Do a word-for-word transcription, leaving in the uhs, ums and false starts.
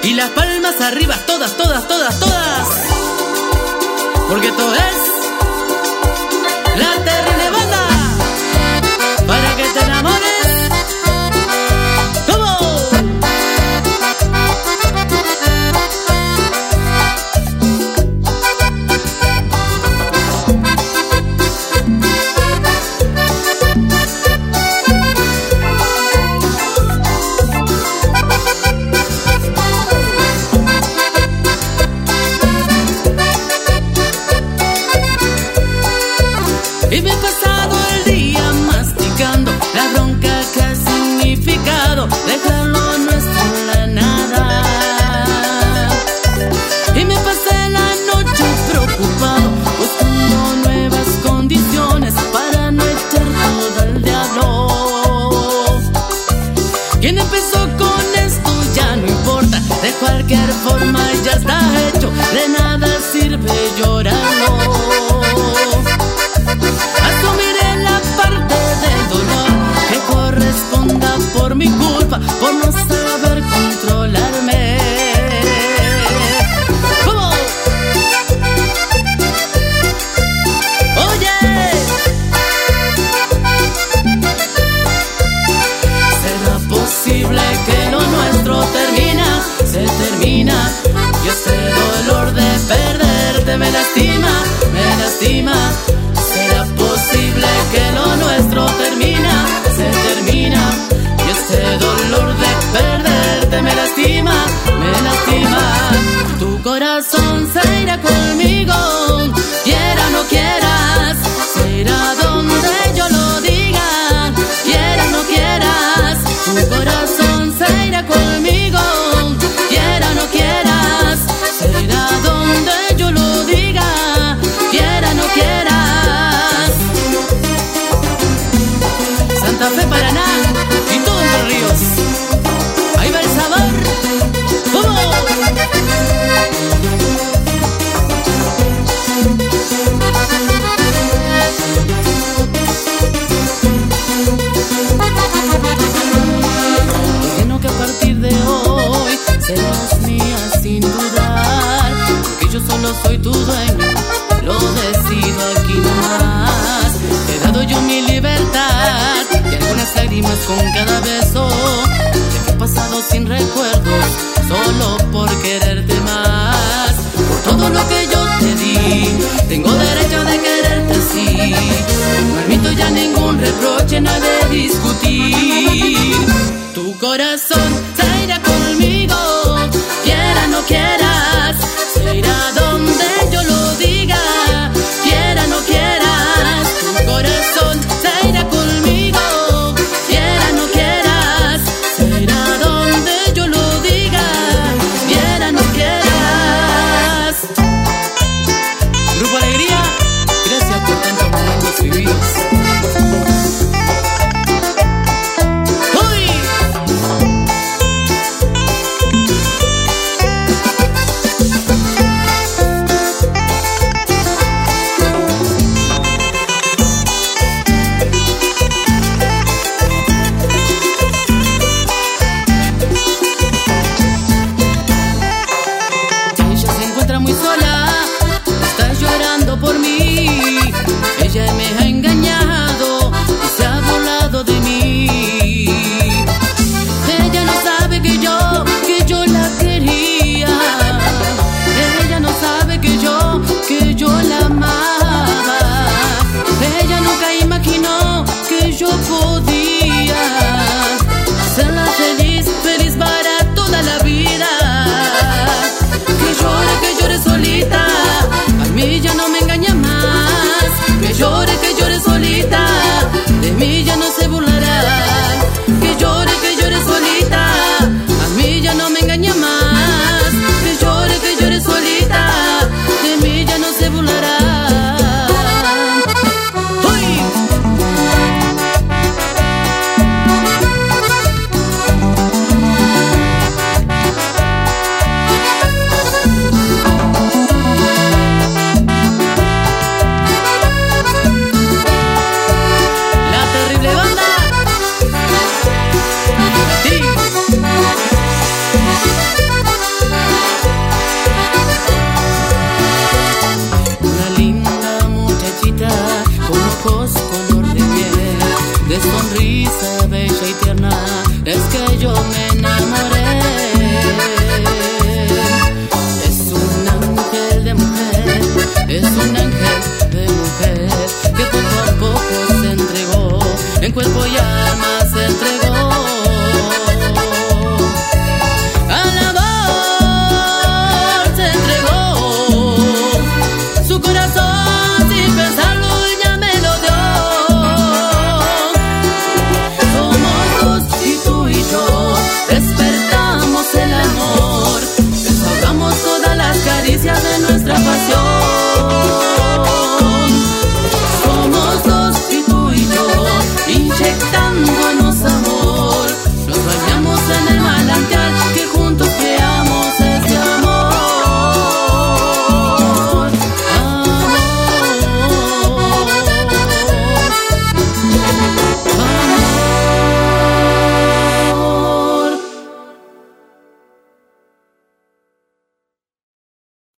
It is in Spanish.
y las palmas arriba, todas, todas, todas, todas. Porque esto es la terrible banda para que te enamores. Y me he pasado el día masticando la bronca que ha significado dejarlo nuestro en la nada. Y me pasé la noche preocupado, buscando nuevas condiciones para no echar todo al diablo. Quien empezó con esto ya no importa, de cualquier forma ya está hecho, de nada sirve llorarlo. Asumiré la parte del dolor que corresponda por mi culpa, por no saber controlarme. ¿Cómo? Oye, ¿será posible que lo nuestro termina? Se termina y este dolor de perderte me lastima, me lastima. ¿Será posible que lo nuestro termina? Se termina y este dolor de perderte me lastima, me lastima. Tu corazón se irá conmigo, quiera o no quieras, se irá donde yo lo diga, quiera o no quieras. Tu corazón se irá conmigo, quiera o no quieras, se irá donde yo lo diga, quiera o no quieras. Santa Fe, Paraná y todo Entre Ríos. Ahí va el sabor. ¡Vamos! Imagino que a partir de hoy serás mía sin dudar, porque yo solo soy tu dueño, lo decido aquí nomás. Te he dado yo mi libertad y algunas lágrimas con cada beso. Te he pasado sin recuerdos, solo por quererte más. Por todo lo que yo te di, tengo derecho de quererte así. No admito ya ningún reproche, nada de discutir. Tu corazón se irá conmigo.